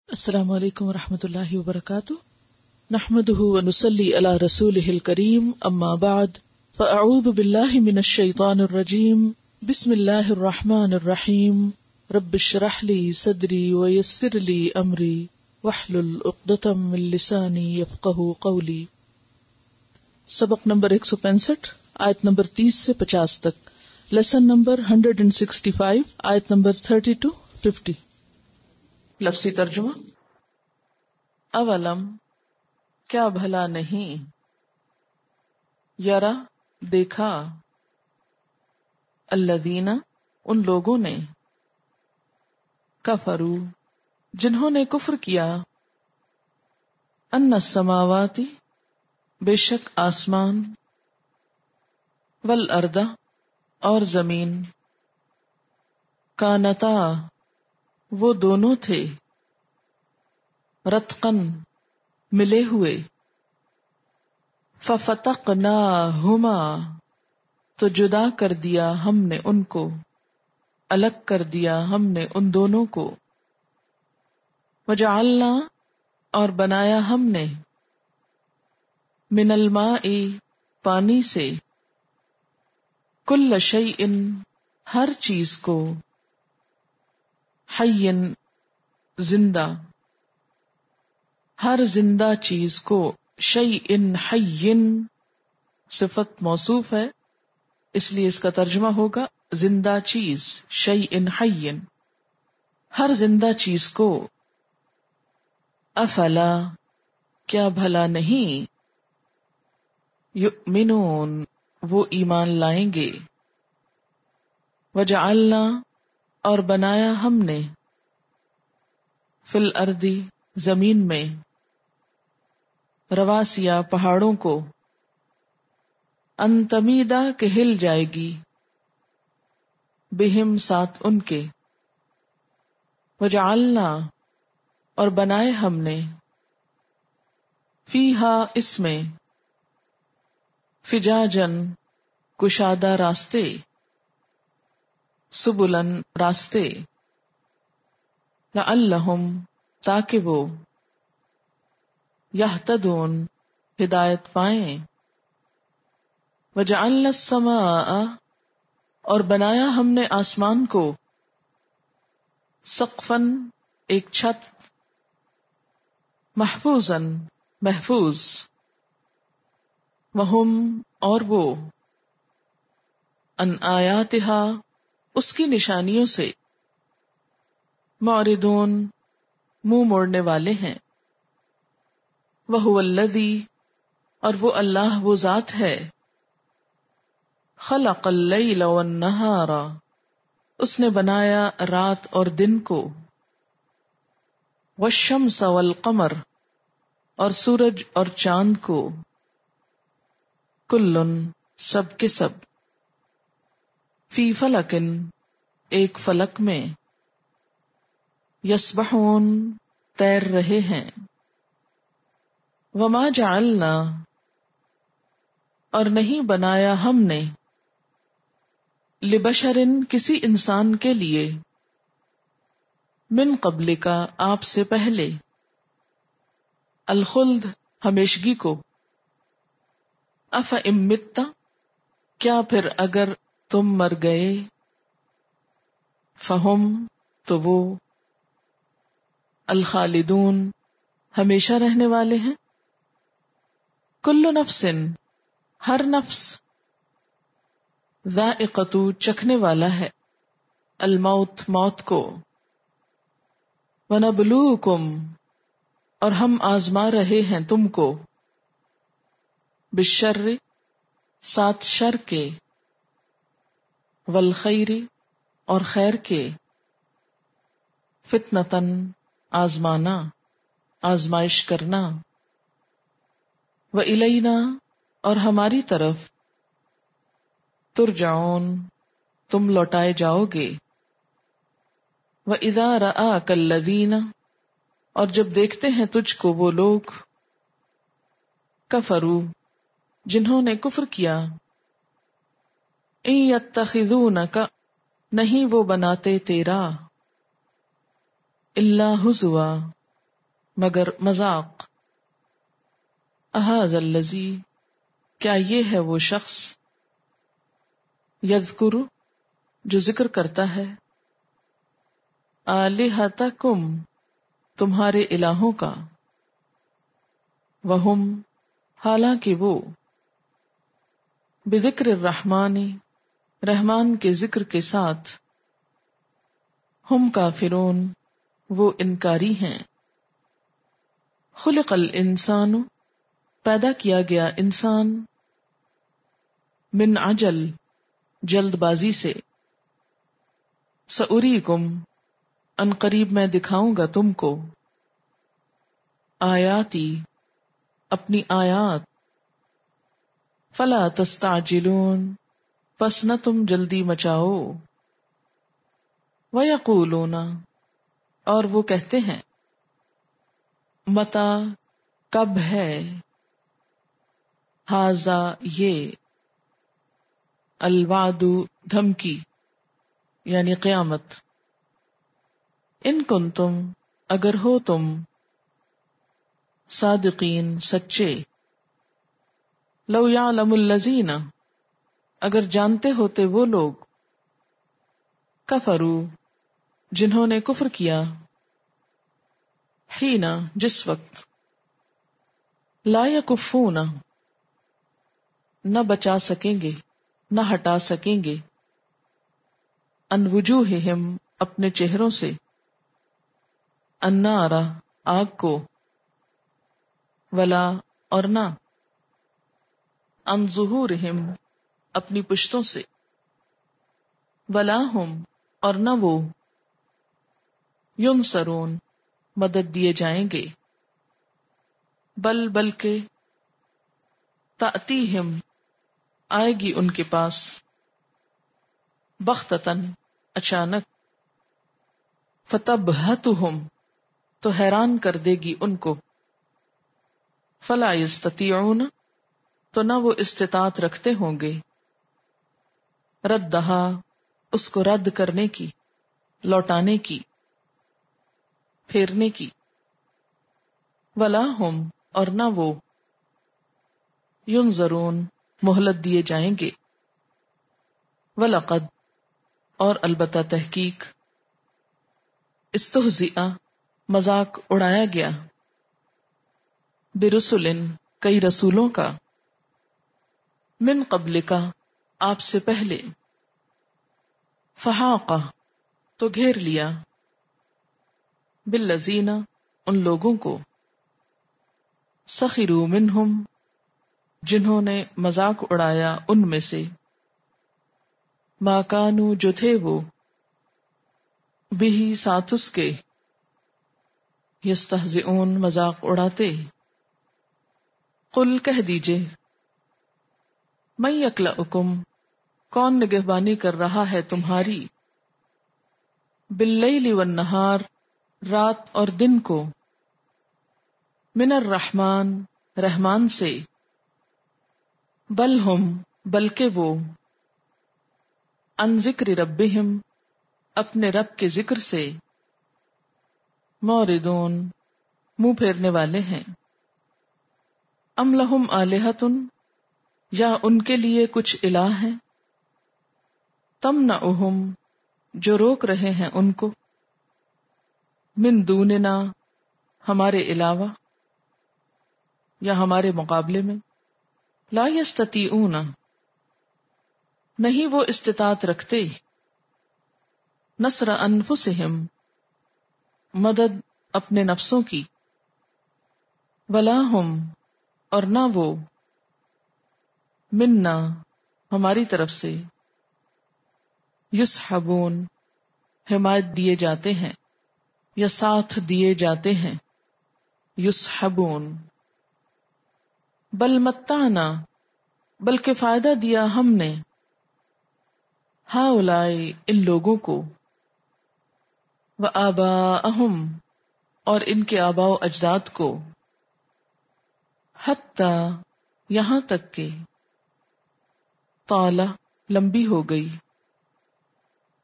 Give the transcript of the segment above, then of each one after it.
السلام علیکم ورحمۃ اللہ وبرکاتہ، نحمده ونصلی علی رسولہ الکریم، اما بعد فاعوذ باللہ من الشیطان الرجیم، بسم اللہ الرحمن الرحیم، رب اشرح لی صدری ویسر لی امری واحلل عقدۃ من لسانی یفقہوا قولی۔ سبق نمبر 165، آیت نمبر 30 سے 50 تک، لیسن نمبر 165، آیت نمبر 30 to 50۔ لفظی ترجمہ: اولم کیا بھلا نہیں، یرا دیکھا، الذین ان لوگوں نے، کفروا جنہوں نے کفر کیا، ان السماوات بے شک آسمان، والارض اور زمین، کانتا وہ دونوں تھے، رتقن ملے ہوئے، ففتقناہما تو جدا کر دیا ہم نے ان کو، الگ کر دیا ہم نے ان دونوں کو، وجعلنا اور بنایا ہم نے، من الماء پانی سے، کل شیء ہر چیز کو، حی زندہ ہر زندہ چیز کو، شیء حی صفت موصوف ہے اس لیے اس کا ترجمہ ہوگا زندہ چیز، شیء حی ہر زندہ چیز کو، افلا کیا بھلا نہیں، یؤمنون وہ ایمان لائیں گے، وجعلنا اور بنایا ہم نے، فی الارض زمین میں، رواسیا پہاڑوں کو، ان تمیدا کہ ہل جائے گی، بہم ساتھ ان کے، وجعلنا اور بنائے ہم نے، فیہا اس میں، فجاجن کشادہ راستے، سبلن راستے، لعلہم تاکہ وہ، یہتدون ہدایت پائیں، وجعلنا السماء اور بنایا ہم نے آسمان کو، سقفاً ایک چھت، محفوظاً محفوظ، وہم اور وہ، ان آیاتہا اس کی نشانیوں سے، معرضون منہ موڑنے والے ہیں، وَهُوَ الَّذِي اور وہ اللہ وہ ذات ہے، خلق اللیل والنہار اس نے بنایا رات اور دن کو، والشمس والقمر اور سورج اور چاند کو، کلن سب کے سب، فی فلکن ایک فلک میں، یسبحون تیر رہے ہیں، وما جعلنا اور نہیں بنایا ہم نے، لبشرن کسی انسان کے لیے، من قبل کا آپ سے پہلے، الخلد ہمیشگی کو، افئن مت کیا پھر اگر تم مر گئے، فہم تو وہ، الخالدون ہمیشہ رہنے والے ہیں، کل نفس ہر نفس، ذائقۃ چکھنے والا ہے، الموت موت کو، ونبلوکم اور ہم آزما رہے ہیں تم کو، بالشر ساتھ شر کے، والخیر اور خیر کے، فتنتن آزمانا آزمائش کرنا، وَإِلَيْنَا اور ہماری طرف، ترجعون تم لوٹائے جاؤ گے، وَإِذَا رَآكَ الَّذِينَ اور جب دیکھتے ہیں تجھ کو وہ لوگ، کفروا جنہوں نے کفر کیا، إِن يَتَّخِذُونَكَ نہیں وہ بناتے تیرا، إِلَّا هُزُوًا مگر مذاق. اہذا الذی، کیا یہ ہے وہ شخص، یذکر، جو ذکر کرتا ہے، آلہتکم، تمہارے الہوں کا، وہم، حالانکہ وہ، بذکر الرحمن، رحمان کے ذکر کے ساتھ، ہم کافرون، وہ انکاری ہیں. خلق الانسان، پیدا کیا گیا انسان، من عجل، جلد بازی سے. سأریکم، ان قریب میں دکھاؤں گا تم کو، آیاتی، اپنی آیات. فلا تستعجلون، پس نہ تم جلدی مچاؤ. ویقولون، اور وہ کہتے ہیں، متی، کب ہے، ھذا، یہ، الوعد، دھمکی، یعنی قیامت. ان کنتم، اگر ہو تم، صادقین، سچے. لو یعلم الذین، اگر جانتے ہوتے وہ لوگ، کفروا، جنہوں نے کفر کیا، حین، جس وقت، لا یکفون، نہ بچا سکیں گے، نہ ہٹا سکیں گے، ان وجوہہم، اپنے چہروں سے، النار، آگ کو، ولا، اور نہ، ان ظہورہم، اپنی پشتوں سے، ولا ہم، اور نہ وہ، ینصرون، مدد دیے جائیں گے. بلکہ، تأتیہم، آئے گی ان کے پاس، بغتۃً، اچانک، فتبہتہم، تو حیران کر دے گی ان کو. فلا یستطیعون، تو نہ وہ استطاعت رکھتے ہوں گے، ردہا، اس کو رد کرنے کی، لوٹانے کی، پھیرنے کی. ولا ہم، اور نہ وہ، ینظرون، مہلت دیے جائیں گے. وَلَقَدْ، اور البتہ تحقیق، استہزئ، مذاق اڑایا گیا، برسل، کئی رسولوں کا، من قبلک، آپ سے پہلے، فحاق، تو گھیر لیا، بالذین، ان لوگوں کو، سخروا منہم، جنہوں نے مذاق اڑایا ان میں سے، ما کانوا، جو تھے وہ، بہ، ساتھ اس کے، یستہزئون، مذاق اڑاتے. قل، کہہ دیجئے، من یکلؤکم، کون نگہبانی کر رہا ہے تمہاری، باللیل والنہار، رات اور دن کو، من الرحمن، رحمان سے، بل ہم، بلکہ وہ، عن ذکر ربہم، اپنے رب کے ذکر سے، معرضون، منہ پھیرنے والے ہیں. ام لہم آلہۃ، یا ان کے لیے کچھ الہ ہیں، تمنعہم، جو روک رہے ہیں ان کو، من دوننا، ہمارے علاوہ، یا ہمارے مقابلے میں. لا یستطیعون، نہیں وہ استطاعت رکھتے، نصر انفسہم، مدد اپنے نفسوں کی، ولا ہم، اور نہ وہ، منا، ہماری طرف سے، یصحبون، حمایت دیے جاتے ہیں، یا ساتھ دیے جاتے ہیں، یصحبون. بل متعنا، بلکہ فائدہ دیا ہم نے، ہؤلاء، ان لوگوں کو، وآباءہم، اور ان کے آباء و اجداد کو، حتی، یہاں تک کہ، طال، لمبی ہو گئی،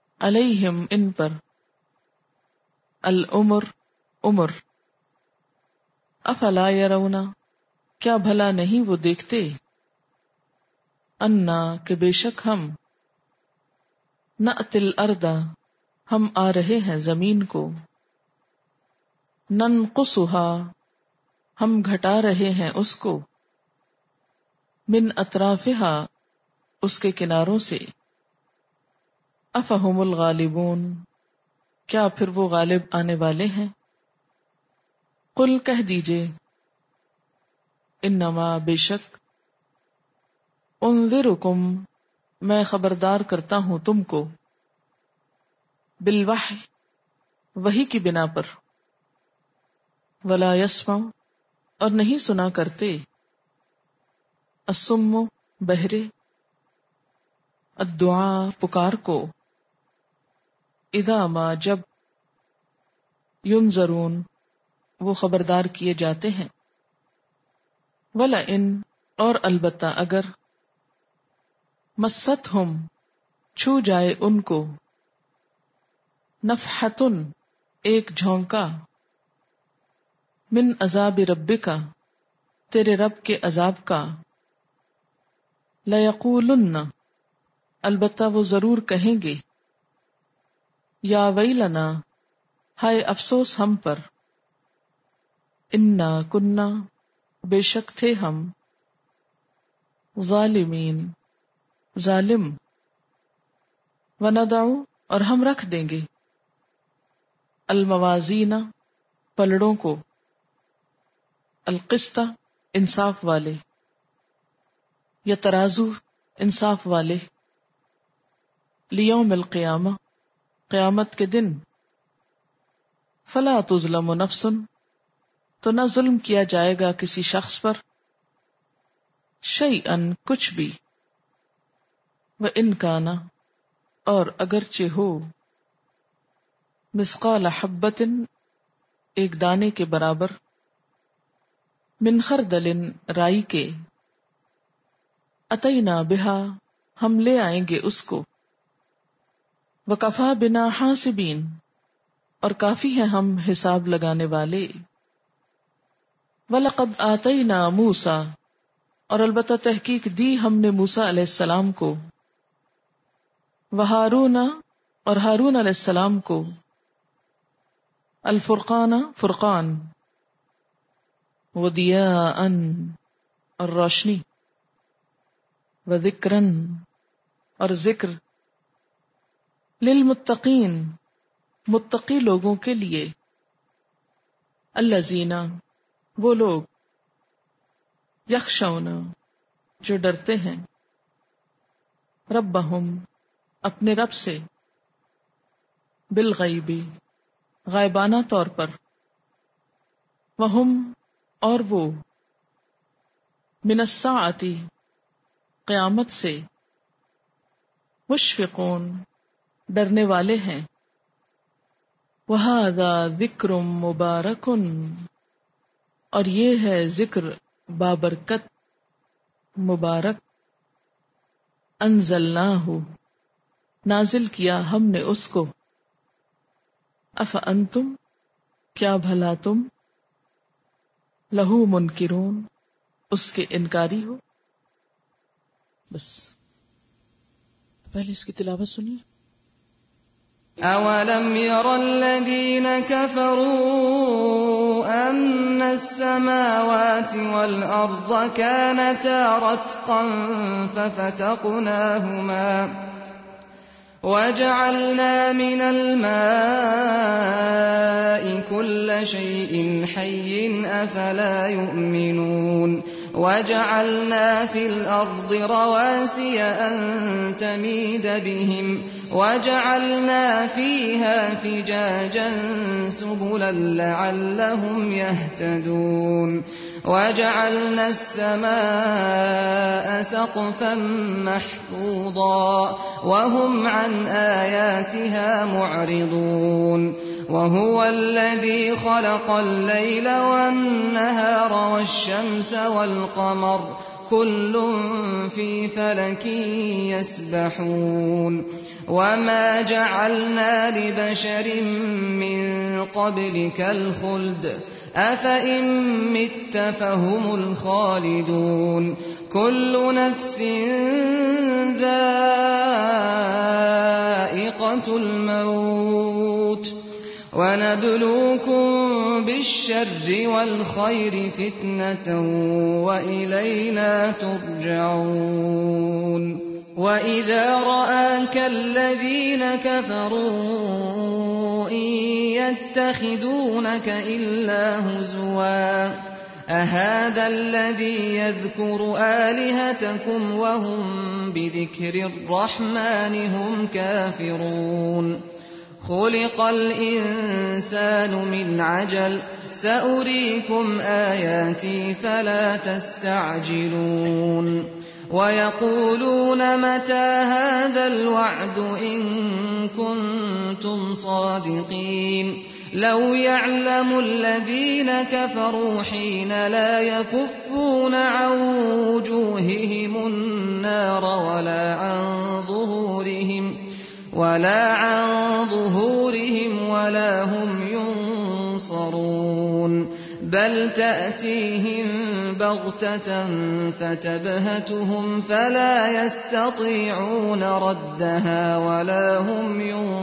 علیہم، ان پر، العمر، عمر، افلا یرون، کیا بھلا نہیں وہ دیکھتے، انا کہ بے شک ہم، نأتی الارض ہم آ رہے ہیں زمین کو، ننقصها ہم گھٹا رہے ہیں اس کو، من اطرافها اس کے کناروں سے، افہم الغالبون کیا پھر وہ غالب آنے والے ہیں، قل کہہ دیجئے، انما بے شک، انذرکم میں خبردار کرتا ہوں تم کو، بالوحی وحی کی بنا پر، ولا یسمع اور نہیں سنا کرتے، الصم بہرے، الدعاء پکار کو، اذا ما جب، ینذرون وہ خبردار کیے جاتے ہیں، وَلَئِن اور البتہ اگر، مَسَّتْهُمْ چھو جائے ان کو، نفحۃ ایک جھونکا، من عذاب ربک تیرے رب کے عذاب کا، لَيَقُولُنَّ البتہ وہ ضرور کہیں گے، یا ویلنا ہائے افسوس ہم پر، انا کننا بے شک تھے ہم، ظالمین ظالم، وندع اور ہم رکھ دیں گے، الموازین پلڑوں کو، القسط انصاف والے، یا ترازو انصاف والے، لیوم القیامہ قیامت کے دن، فلا تظلم نفس تو نہ ظلم کیا جائے گا کسی شخص پر، شیئن کچھ بھی، وَإِنْ كَانَ اور اگرچہ ہو، مثقال حبۃ ایک دانے کے برابر، من خردل رائی کے، اتینا بہا ہم لے آئیں گے اس کو، وکفا بنا حاسبین اور کافی ہیں ہم حساب لگانے والے، وَلَقَدْ آتَيْنَا مُوسَى اور البتہ تحقیق دی ہم نے موسیٰ علیہ السلام کو، وہارون اور ہارون علیہ السلام کو، الفرقان فرقان، وضیاءً اور روشنی، وذکرًا اور ذکر، للمتقین متقی لوگوں کے لیے، الذین وہ لوگ، یخشون جو ڈرتے ہیں، ربہم اپنے رب سے، بالغیب غائبانہ طور پر، وہم اور وہ، من الساعۃ قیامت سے، مشفقون ڈرنے والے ہیں، وہذا ذکر مبارک اور یہ ہے ذکر بابرکت مبارک، انزلناہ نازل کیا ہم نے اس کو، افانتم کیا بھلا تم، لہو منکرون اس کے انکاری ہو۔ بس پہلے اس کی تلاوت سنیے۔ أَوَلَمْ يَرَ الَّذِينَ كَفَرُوا أَنَّ السَّمَاوَاتِ وَالْأَرْضَ كَانَتَا رَتْقًا فَفَتَقْنَاهُمَا وَجَعَلْنَا مِنَ الْمَاءِ كُلَّ شَيْءٍ حَيٍّ أَفَلَا يُؤْمِنُونَ وَجَعَلْنَا فِي الْأَرْضِ رَوَاسِيَ أَن تَمِيدَ بِهِمْ وَجَعَلْنَا فِيهَا فِجَاجًا سُبُلًا لَعَلَّهُمْ يَهْتَدُونَ وَجَعَلْنَا السَّمَاءَ سَقْفًا مَحْفُوظًا وَهُمْ عَنْ آيَاتِهَا مُعْرِضُونَ وَهُوَ الَّذِي خَلَقَ اللَّيْلَ وَالنَّهَارَ وَالشَّمْسَ وَالْقَمَرَ كُلٌّ فِي فَلَكٍ يَسْبَحُونَ وَمَا جَعَلْنَا لِبَشَرٍ مِّن قَبْلِكَ الْخُلْدَ أفإن مت فهم الخالدون كل نفس ذائقة الموت ونبلوكم بالشر والخير فتنة وإلينا ترجعون وإذا رآك الذين كفروا إن يتخذونك إلا هزوا أهذا الذي يذكر آلهتكم وهم بذكر الرحمن هم كافرون خلق الإنسان من عجل سأريكم آياتي فلا تستعجلون ويقولون متى هذا الوعد إن كنتم صادقين لو يعلم الذين كفروا حين لا يكفون عن وجوههم النار ولا عن ظهورهم ولا هم ينصرون بل تأتيهم بغتة فتبهتهم فلا يستطيعون ردها ولا هم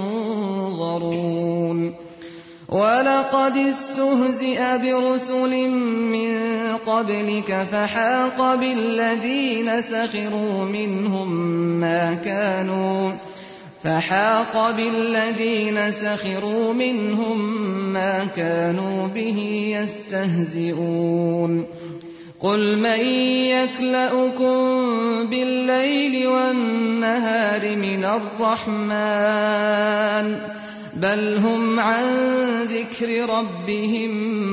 ينظرون ولقد استهزئ برسل من قبلك فحاق بالذين سخروا منهم ما كانوا به يستهزئون قل من يكلؤكم بالليل والنهار من الرحمن بل هم عن ذكر ربهم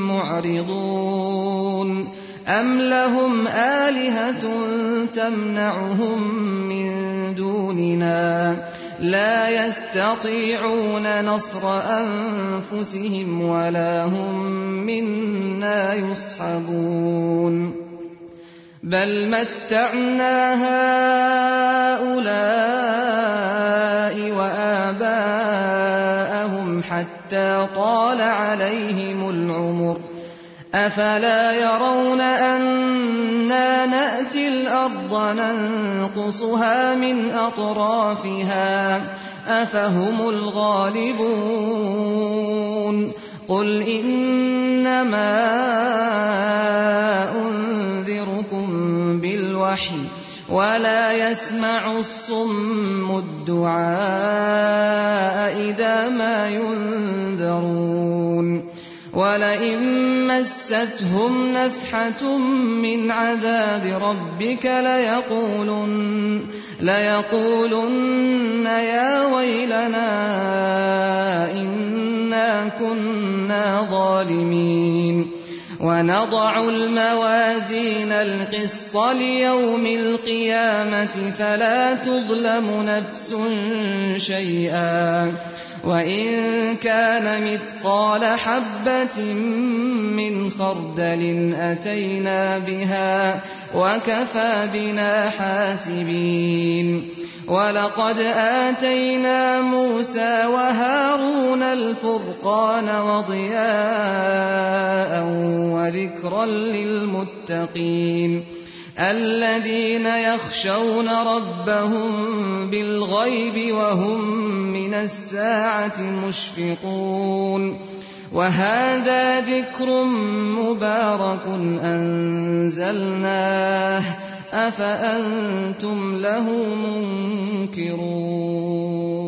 معرضون أم لهم آلهة تمنعهم من دوننا لا يستطيعون نصر أنفسهم ولا هم منا يصحبون بل متعنا هؤلاء وآباءهم حتى طال عليهم العمر أفلا يرون أنا نأتي الأرض ننقصها من أطرافها أفهم الغالبون قل إنما أنذركم بالوحي ولا يسمع الصم الدعاء إذا ما ينذرون ولئن مستهم نفحة من عذاب ربك ليقولن يا ويلنا إنا كنا ظالمين ونضع الموازين القسط ليوم القيامة فلا تظلم نفس شيئا وإن كان مثقال حبة من خردل أتينا بها وكفى بنا حاسبين ولقد آتينا موسى وهارون الفرقان وضياء وذكرا للمتقين الذين يخشون ربهم بالغيب وهم من الساعة مشفقون وهذا ذكر مبارك أنزلناه أفأنتم له منكرون